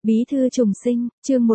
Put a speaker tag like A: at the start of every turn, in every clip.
A: Bí thư trùng sinh, chương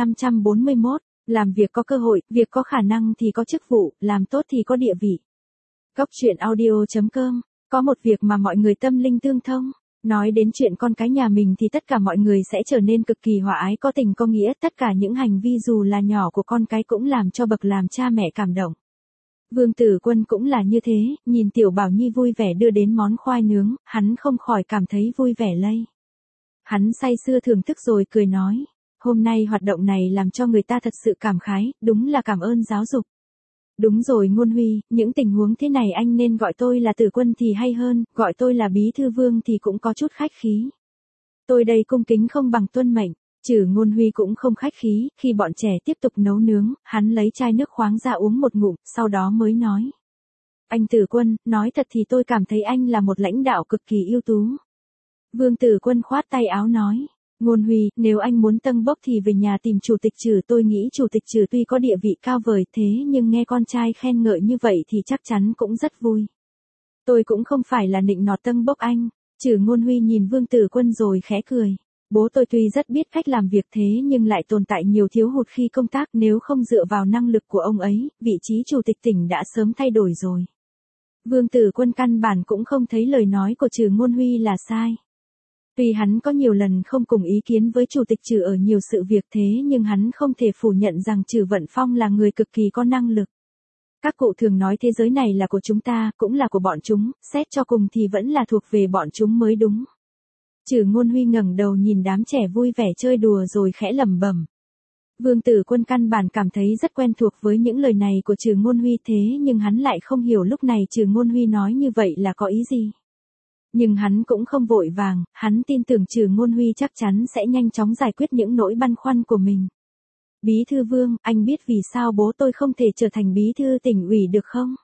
A: 1541, làm việc có cơ hội, việc có khả năng thì có chức vụ, làm tốt thì có địa vị. Góc chuyện audio.com, có một việc mà mọi người tâm linh tương thông. Nói đến chuyện con cái nhà mình thì tất cả mọi người sẽ trở nên cực kỳ hòa ái có tình có nghĩa, tất cả những hành vi dù là nhỏ của con cái cũng làm cho bậc làm cha mẹ cảm động. Vương Tử Quân cũng là như thế, nhìn Tiểu Bảo Nhi vui vẻ đưa đến món khoai nướng, hắn không khỏi cảm thấy vui vẻ lây. Hắn say sưa thưởng thức rồi cười nói, hôm nay hoạt động này làm cho người ta thật sự cảm khái, đúng là cảm ơn giáo dục. Đúng rồi Ngôn Huy, những tình huống thế này anh nên gọi tôi là Tử Quân thì hay hơn, gọi tôi là Bí Thư Vương thì cũng có chút khách khí. Tôi đây cung kính không bằng tuân mệnh. Trừ Ngôn Huy cũng không khách khí, khi bọn trẻ tiếp tục nấu nướng, hắn lấy chai nước khoáng ra uống một ngụm, sau đó mới nói. Anh Tử Quân, nói thật thì tôi cảm thấy anh là một lãnh đạo cực kỳ ưu tú. Vương Tử Quân khoát tay áo nói. Ngôn Huy, nếu anh muốn tâng bốc thì về nhà tìm chủ tịch Trừ, tôi nghĩ chủ tịch Trừ tuy có địa vị cao vời thế nhưng nghe con trai khen ngợi như vậy thì chắc chắn cũng rất vui. Tôi cũng không phải là nịnh nọt tâng bốc anh. Trừ Ngôn Huy nhìn Vương Tử Quân rồi khẽ cười. Bố tôi tuy rất biết cách làm việc thế nhưng lại tồn tại nhiều thiếu hụt khi công tác, nếu không dựa vào năng lực của ông ấy, vị trí chủ tịch tỉnh đã sớm thay đổi rồi. Vương Tử Quân căn bản cũng không thấy lời nói của Trừ Ngôn Huy là sai. Tuy hắn có nhiều lần không cùng ý kiến với chủ tịch Trừ ở nhiều sự việc thế nhưng hắn không thể phủ nhận rằng Trừ Vận Phong là người cực kỳ có năng lực. Các cụ thường nói thế giới này là của chúng ta, cũng là của bọn chúng, xét cho cùng thì vẫn là thuộc về bọn chúng mới đúng. Trừ Ngôn Huy ngẩng đầu nhìn đám trẻ vui vẻ chơi đùa rồi khẽ lẩm bẩm. Vương Tử Quân căn bản cảm thấy rất quen thuộc với những lời này của Trừ Ngôn Huy thế nhưng hắn lại không hiểu lúc này Trừ Ngôn Huy nói như vậy là có ý gì. Nhưng hắn cũng không vội vàng, hắn tin tưởng Trừ Ngôn Huy chắc chắn sẽ nhanh chóng giải quyết những nỗi băn khoăn của mình. Bí thư Vương, anh biết vì sao bố tôi không thể trở thành bí thư tỉnh ủy được không?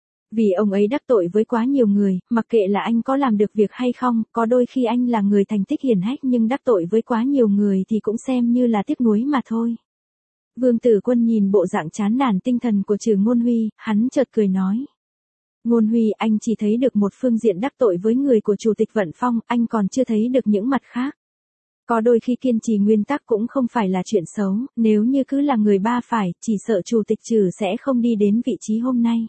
A: Vì ông ấy đắc tội với quá nhiều người, mặc kệ là anh có làm được việc hay không, có đôi khi anh là người thành tích hiển hách nhưng đắc tội với quá nhiều người thì cũng xem như là tiếc nuối mà thôi. Vương Tử Quân nhìn bộ dạng chán nản tinh thần của Trừ Ngôn Huy, hắn chợt cười nói. Ngôn Huy, anh chỉ thấy được một phương diện đắc tội với người của Chủ tịch Vận Phong, anh còn chưa thấy được những mặt khác. Có đôi khi kiên trì nguyên tắc cũng không phải là chuyện xấu, nếu như cứ là người ba phải, chỉ sợ Chủ tịch Trừ sẽ không đi đến vị trí hôm nay.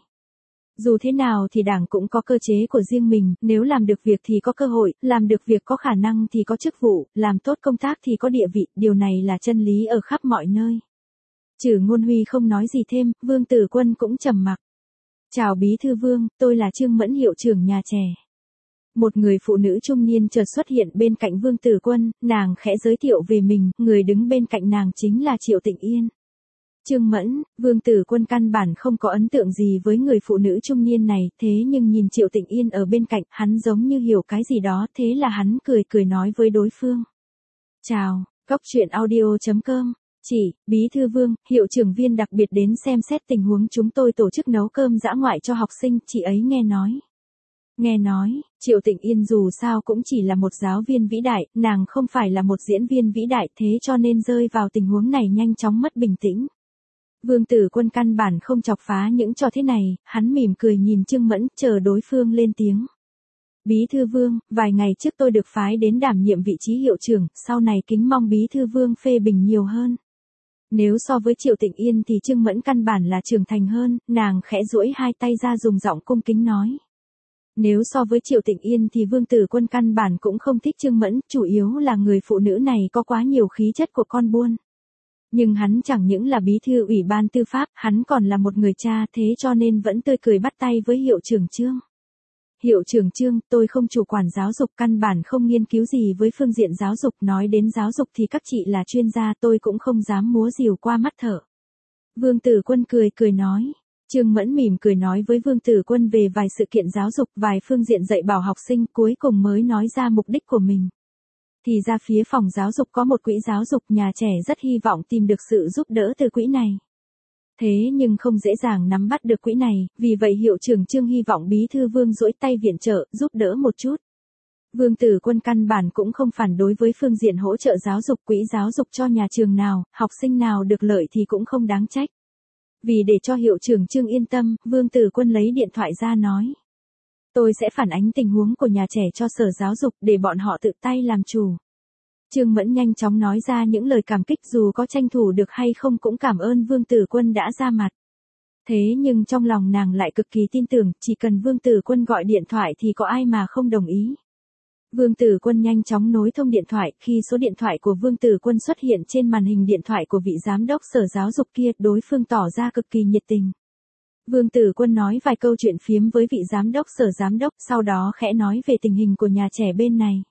A: Dù thế nào thì đảng cũng có cơ chế của riêng mình, nếu làm được việc thì có cơ hội, làm được việc có khả năng thì có chức vụ, làm tốt công tác thì có địa vị, điều này là chân lý ở khắp mọi nơi. Trừ Ngôn Huy không nói gì thêm, Vương Tử Quân cũng trầm mặc. Chào Bí thư Vương, tôi là Trương Mẫn hiệu trưởng nhà trẻ. Một người phụ nữ trung niên chợt xuất hiện bên cạnh Vương Tử Quân, nàng khẽ giới thiệu về mình, người đứng bên cạnh nàng chính là Triệu Tịnh Yên. Trương Mẫn, Vương Tử Quân căn bản không có ấn tượng gì với người phụ nữ trung niên này, thế nhưng nhìn Triệu Tịnh Yên ở bên cạnh, hắn giống như hiểu cái gì đó, thế là hắn cười nói với đối phương. Chào, góc chuyện audio.com. Bí thư Vương, hiệu trưởng Viên đặc biệt đến xem xét tình huống chúng tôi tổ chức nấu cơm dã ngoại cho học sinh, chị ấy nghe nói. Nghe nói, Triệu Tịnh Yên dù sao cũng chỉ là một giáo viên vĩ đại, nàng không phải là một diễn viên vĩ đại thế cho nên rơi vào tình huống này nhanh chóng mất bình tĩnh. Vương Tử Quân căn bản không chọc phá những trò thế này, hắn mỉm cười nhìn Trương Mẫn, chờ đối phương lên tiếng. Bí thư Vương, vài ngày trước tôi được phái đến đảm nhiệm vị trí hiệu trưởng, sau này kính mong Bí thư Vương phê bình nhiều hơn. Nếu so với Triệu Tịnh Yên thì Trương Mẫn căn bản là trưởng thành hơn, nàng khẽ duỗi hai tay ra dùng giọng cung kính nói. Nếu so với Triệu Tịnh Yên thì Vương Tử Quân căn bản cũng không thích Trương Mẫn, chủ yếu là người phụ nữ này có quá nhiều khí chất của con buôn. Nhưng hắn chẳng những là bí thư ủy ban tư pháp, hắn còn là một người cha thế cho nên vẫn tươi cười bắt tay với hiệu trưởng Trương. Hiệu trưởng Trương, tôi không chủ quản giáo dục căn bản không nghiên cứu gì với phương diện giáo dục, nói đến giáo dục thì các chị là chuyên gia tôi cũng không dám múa rìu qua mắt thở. Vương Tử Quân cười nói. Trương Mẫn mỉm cười nói với Vương Tử Quân về vài sự kiện giáo dục, vài phương diện dạy bảo học sinh cuối cùng mới nói ra mục đích của mình. Thì ra phía phòng giáo dục có một quỹ giáo dục, nhà trẻ rất hy vọng tìm được sự giúp đỡ từ quỹ này. Thế nhưng không dễ dàng nắm bắt được quỹ này, vì vậy hiệu trưởng Trương hy vọng Bí thư Vương duỗi tay viện trợ, giúp đỡ một chút. Vương Tử Quân căn bản cũng không phản đối với phương diện hỗ trợ giáo dục, quỹ giáo dục cho nhà trường nào, học sinh nào được lợi thì cũng không đáng trách. Vì để cho hiệu trưởng Trương yên tâm, Vương Tử Quân lấy điện thoại ra nói. Tôi sẽ phản ánh tình huống của nhà trẻ cho sở giáo dục để bọn họ tự tay làm chủ. Trương Mẫn nhanh chóng nói ra những lời cảm kích, dù có tranh thủ được hay không cũng cảm ơn Vương Tử Quân đã ra mặt. Thế nhưng trong lòng nàng lại cực kỳ tin tưởng, chỉ cần Vương Tử Quân gọi điện thoại thì có ai mà không đồng ý. Vương Tử Quân nhanh chóng nối thông điện thoại, khi số điện thoại của Vương Tử Quân xuất hiện trên màn hình điện thoại của vị giám đốc sở giáo dục kia, đối phương tỏ ra cực kỳ nhiệt tình. Vương Tử Quân nói vài câu chuyện phiếm với vị giám đốc sở giám đốc, sau đó khẽ nói về tình hình của nhà trẻ bên này.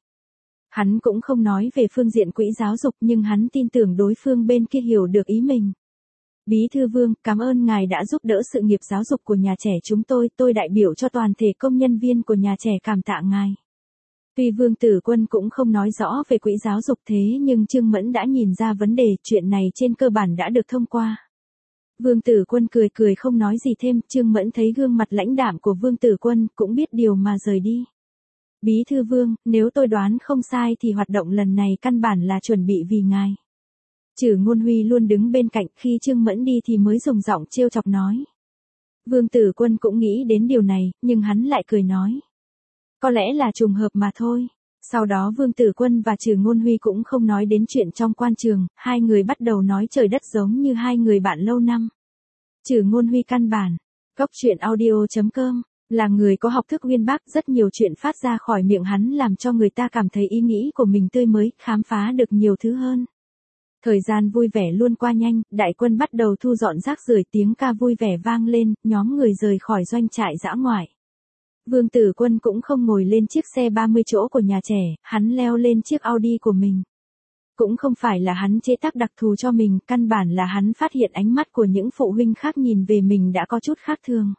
A: Hắn cũng không nói về phương diện quỹ giáo dục, nhưng hắn tin tưởng đối phương bên kia hiểu được ý mình. Bí thư Vương, cảm ơn ngài đã giúp đỡ sự nghiệp giáo dục của nhà trẻ chúng tôi đại biểu cho toàn thể công nhân viên của nhà trẻ cảm tạ ngài. Tuy Vương Tử Quân cũng không nói rõ về quỹ giáo dục thế nhưng Trương Mẫn đã nhìn ra vấn đề, chuyện này trên cơ bản đã được thông qua. Vương Tử Quân cười cười không nói gì thêm, Trương Mẫn thấy gương mặt lãnh đạm của Vương Tử Quân, cũng biết điều mà rời đi. Bí thư Vương, nếu tôi đoán không sai thì hoạt động lần này căn bản là chuẩn bị vì ngài. Trử Ngôn Huy luôn đứng bên cạnh, khi Trương Mẫn đi thì mới dùng giọng trêu chọc nói. Vương Tử Quân cũng nghĩ đến điều này, nhưng hắn lại cười nói. Có lẽ là trùng hợp mà thôi. Sau đó Vương Tử Quân và Trử Ngôn Huy cũng không nói đến chuyện trong quan trường, hai người bắt đầu nói trời đất giống như hai người bạn lâu năm. Trử Ngôn Huy căn bản, Cốc Truyện Audio.com, là người có học thức uyên bác, rất nhiều chuyện phát ra khỏi miệng hắn làm cho người ta cảm thấy ý nghĩ của mình tươi mới, khám phá được nhiều thứ hơn. Thời gian vui vẻ luôn qua nhanh, đại quân bắt đầu thu dọn rác rưởi, tiếng ca vui vẻ vang lên, nhóm người rời khỏi doanh trại dã ngoại. Vương Tử Quân cũng không ngồi lên chiếc xe 30 chỗ của nhà trẻ, hắn leo lên chiếc Audi của mình. Cũng không phải là hắn chế tác đặc thù cho mình, căn bản là hắn phát hiện ánh mắt của những phụ huynh khác nhìn về mình đã có chút khác thường.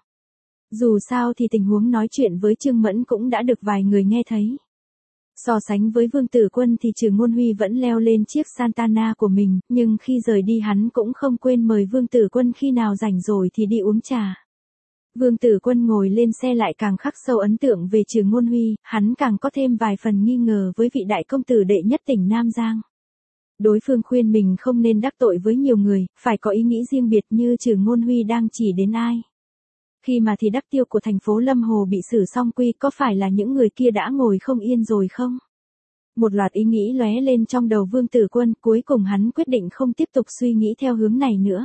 A: Dù sao thì tình huống nói chuyện với Trương Mẫn cũng đã được vài người nghe thấy. So sánh với Vương Tử Quân thì Trử Ngôn Huy vẫn leo lên chiếc Santana của mình, nhưng khi rời đi hắn cũng không quên mời Vương Tử Quân khi nào rảnh rồi thì đi uống trà. Vương Tử Quân ngồi lên xe lại càng khắc sâu ấn tượng về Trử Ngôn Huy, hắn càng có thêm vài phần nghi ngờ với vị đại công tử đệ nhất tỉnh Nam Giang. Đối phương khuyên mình không nên đắc tội với nhiều người, phải có ý nghĩ riêng biệt như Trử Ngôn Huy đang chỉ đến ai. Khi mà thì đắc tiêu của thành phố Lâm Hồ bị xử song quy, có phải là những người kia đã ngồi không yên rồi không? Một loạt ý nghĩ lóe lên trong đầu Vương Tử Quân, cuối cùng hắn quyết định không tiếp tục suy nghĩ theo hướng này nữa.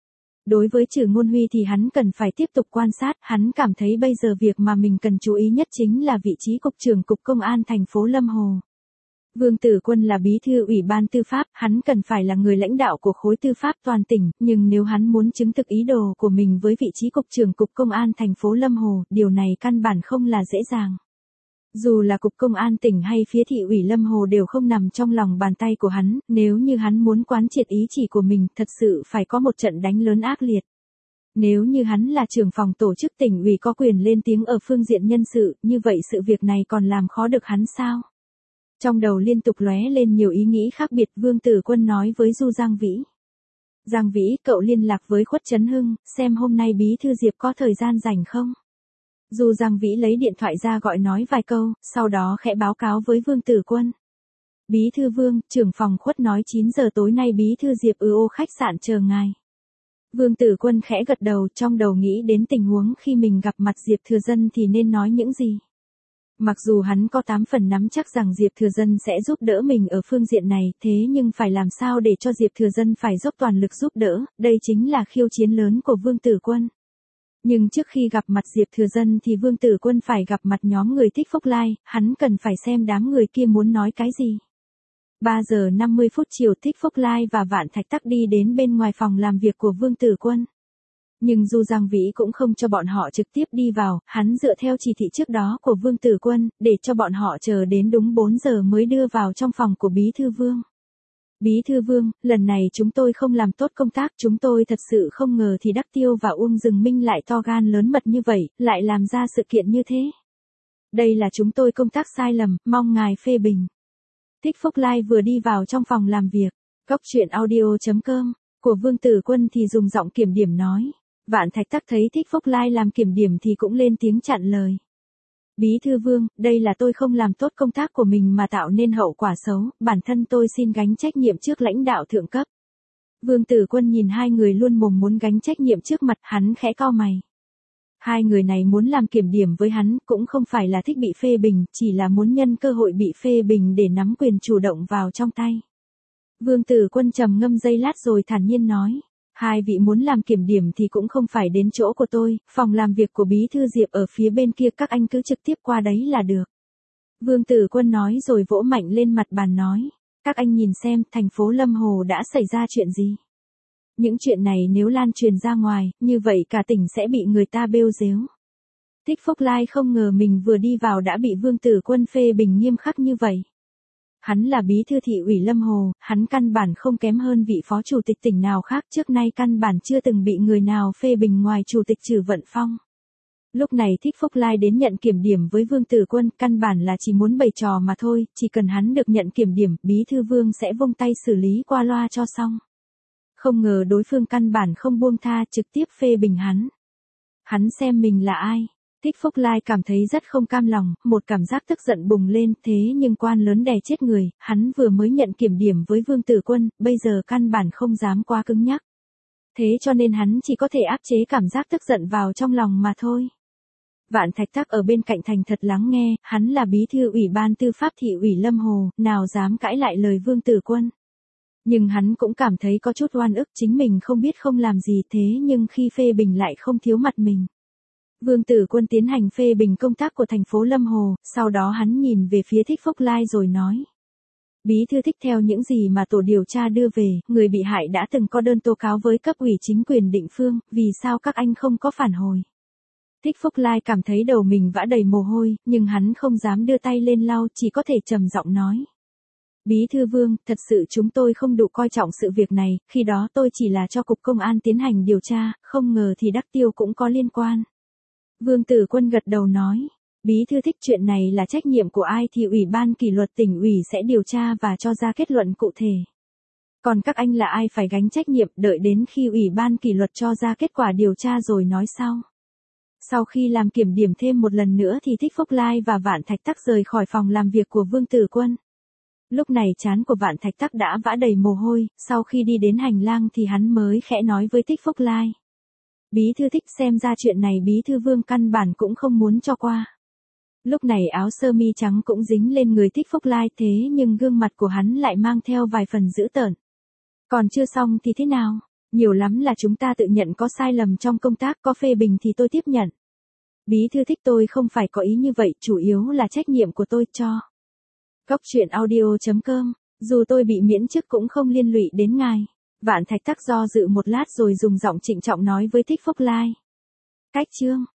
A: Đối với Trử Ngôn Huy thì hắn cần phải tiếp tục quan sát, hắn cảm thấy bây giờ việc mà mình cần chú ý nhất chính là vị trí cục trưởng cục công an thành phố Lâm Hồ. Vương Tử Quân là bí thư ủy ban tư pháp, hắn cần phải là người lãnh đạo của khối tư pháp toàn tỉnh, nhưng nếu hắn muốn chứng thực ý đồ của mình với vị trí cục trưởng cục công an thành phố Lâm Hồ, điều này căn bản không là dễ dàng. Dù là cục công an tỉnh hay phía thị ủy Lâm Hồ đều không nằm trong lòng bàn tay của hắn, nếu như hắn muốn quán triệt ý chỉ của mình, thật sự phải có một trận đánh lớn ác liệt. Nếu như hắn là trưởng phòng tổ chức tỉnh ủy có quyền lên tiếng ở phương diện nhân sự, như vậy sự việc này còn làm khó được hắn sao? Trong đầu liên tục lóe lên nhiều ý nghĩ khác biệt, Vương Tử Quân nói với Du Giang Vĩ. Giang Vĩ, cậu liên lạc với Khuất Trấn Hưng, xem hôm nay bí thư Diệp có thời gian rảnh không? Du Giang Vĩ lấy điện thoại ra gọi nói vài câu, sau đó khẽ báo cáo với Vương Tử Quân. Bí thư Vương, trưởng phòng Khuất nói 9 giờ tối nay bí thư Diệp ô khách sạn chờ ngài. Vương Tử Quân khẽ gật đầu, trong đầu nghĩ đến tình huống khi mình gặp mặt Diệp Thừa Dân thì nên nói những gì. Mặc dù hắn có 8 phần nắm chắc rằng Diệp Thừa Dân sẽ giúp đỡ mình ở phương diện này, thế nhưng phải làm sao để cho Diệp Thừa Dân phải dốc toàn lực giúp đỡ, đây chính là khiêu chiến lớn của Vương Tử Quân. Nhưng trước khi gặp mặt Diệp Thừa Dân thì Vương Tử Quân phải gặp mặt nhóm người Thích Phúc Lai, hắn cần phải xem đám người kia muốn nói cái gì. 3 giờ 50 phút chiều Thích Phúc Lai và Vạn Thạch Tắc đi đến bên ngoài phòng làm việc của Vương Tử Quân. Nhưng Du Giang Vĩ cũng không cho bọn họ trực tiếp đi vào, hắn dựa theo chỉ thị trước đó của Vương Tử Quân, để cho bọn họ chờ đến đúng 4 giờ mới đưa vào trong phòng của Bí thư Vương. Bí thư Vương, lần này chúng tôi không làm tốt công tác, chúng tôi thật sự không ngờ thì Đắc Tiêu và Uông Dừng Minh lại to gan lớn mật như vậy, lại làm ra sự kiện như thế. Đây là chúng tôi công tác sai lầm, mong ngài phê bình. Thích Phúc Lai vừa đi vào trong phòng làm việc, Cốc Truyện Audio.com, của Vương Tử Quân thì dùng giọng kiểm điểm nói. Vạn Thạch Tắc thấy Thích Phúc Lai làm kiểm điểm thì cũng lên tiếng chặn lời. Bí thư Vương, đây là tôi không làm tốt công tác của mình mà tạo nên hậu quả xấu, bản thân tôi xin gánh trách nhiệm trước lãnh đạo thượng cấp. Vương Tử Quân nhìn hai người luôn mồm muốn gánh trách nhiệm trước mặt, hắn khẽ cau mày. Hai người này muốn làm kiểm điểm với hắn, cũng không phải là thích bị phê bình, chỉ là muốn nhân cơ hội bị phê bình để nắm quyền chủ động vào trong tay. Vương Tử Quân trầm ngâm giây lát rồi thản nhiên nói. Hai vị muốn làm kiểm điểm thì cũng không phải đến chỗ của tôi, phòng làm việc của Bí thư Diệp ở phía bên kia, các anh cứ trực tiếp qua đấy là được. Vương Tử Quân nói rồi vỗ mạnh lên mặt bàn nói. Các anh nhìn xem, thành phố Lâm Hồ đã xảy ra chuyện gì? Những chuyện này nếu lan truyền ra ngoài, như vậy cả tỉnh sẽ bị người ta bêu rếu. Thích Phúc Lai không ngờ mình vừa đi vào đã bị Vương Tử Quân phê bình nghiêm khắc như vậy. Hắn là bí thư thị ủy Lâm Hồ, hắn căn bản không kém hơn vị phó chủ tịch tỉnh nào khác, trước nay căn bản chưa từng bị người nào phê bình ngoài chủ tịch Trử Vận Phong. Lúc này Thích Phúc Lai đến nhận kiểm điểm với Vương Tử Quân, căn bản là chỉ muốn bày trò mà thôi, chỉ cần hắn được nhận kiểm điểm, bí thư Vương sẽ vung tay xử lý qua loa cho xong. Không ngờ đối phương căn bản không buông tha, trực tiếp phê bình hắn. Hắn xem mình là ai? Thích Phúc Lai cảm thấy rất không cam lòng, một cảm giác tức giận bùng lên, thế nhưng quan lớn đè chết người, hắn vừa mới nhận kiểm điểm với Vương Tử Quân, bây giờ căn bản không dám quá cứng nhắc. Thế cho nên hắn chỉ có thể áp chế cảm giác tức giận vào trong lòng mà thôi. Vạn Thạch Tắc ở bên cạnh thành thật lắng nghe, hắn là bí thư ủy ban tư pháp thị ủy Lâm Hồ, nào dám cãi lại lời Vương Tử Quân. Nhưng hắn cũng cảm thấy có chút oan ức, chính mình không biết không làm gì thế nhưng khi phê bình lại không thiếu mặt mình. Vương Tử Quân tiến hành phê bình công tác của thành phố Lâm Hồ, sau đó hắn nhìn về phía Thích Phúc Lai rồi nói. Bí thư Thích, theo những gì mà tổ điều tra đưa về, người bị hại đã từng có đơn tố cáo với cấp ủy chính quyền địa phương, vì sao các anh không có phản hồi? Thích Phúc Lai cảm thấy đầu mình vã đầy mồ hôi, nhưng hắn không dám đưa tay lên lau, chỉ có thể trầm giọng nói. Bí thư Vương, thật sự chúng tôi không đủ coi trọng sự việc này, khi đó tôi chỉ là cho Cục Công an tiến hành điều tra, không ngờ thì Đắc Tiêu cũng có liên quan. Vương Tử Quân gật đầu nói, bí thư Thích, chuyện này là trách nhiệm của ai thì Ủy ban kỷ luật tỉnh ủy sẽ điều tra và cho ra kết luận cụ thể. Còn các anh là ai phải gánh trách nhiệm, đợi đến khi Ủy ban kỷ luật cho ra kết quả điều tra rồi nói sau. Sau khi làm kiểm điểm thêm một lần nữa thì Thích Phúc Lai và Vạn Thạch Tắc rời khỏi phòng làm việc của Vương Tử Quân. Lúc này trán của Vạn Thạch Tắc đã vã đầy mồ hôi, sau khi đi đến hành lang thì hắn mới khẽ nói với Thích Phúc Lai. Bí thư Thích, xem ra chuyện này bí thư Vương căn bản cũng không muốn cho qua. Lúc này áo sơ mi trắng cũng dính lên người Thích Phúc Lai, thế nhưng gương mặt của hắn lại mang theo vài phần dữ tợn. Còn chưa xong thì thế nào? Nhiều lắm là chúng ta tự nhận có sai lầm trong công tác, có phê bình thì tôi tiếp nhận. Bí thư Thích, tôi không phải có ý như vậy, chủ yếu là trách nhiệm của tôi cho. Góc truyện audio.com, dù tôi bị miễn chức cũng không liên lụy đến ngài. Vạn Thạch Tắc do dự một lát rồi dùng giọng trịnh trọng nói với Thích Phúc Lai. Cách chương.